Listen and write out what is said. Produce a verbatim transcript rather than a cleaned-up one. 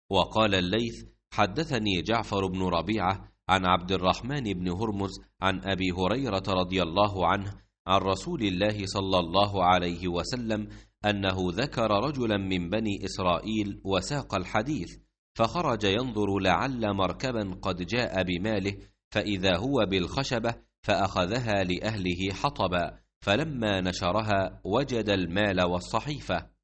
وقال الليث: حدثني جعفر بن ربيعة عن عبد الرحمن بن هرمز عن أبي هريرة رضي الله عنه عن رسول الله صلى الله عليه وسلم أنه ذكر رجلا من بني إسرائيل وساق الحديث، فخرج ينظر لعل مركبا قد جاء بماله، فإذا هو بالخشبة فأخذها لأهله حطبا، فلما نشرها وجد المال والصحيفة.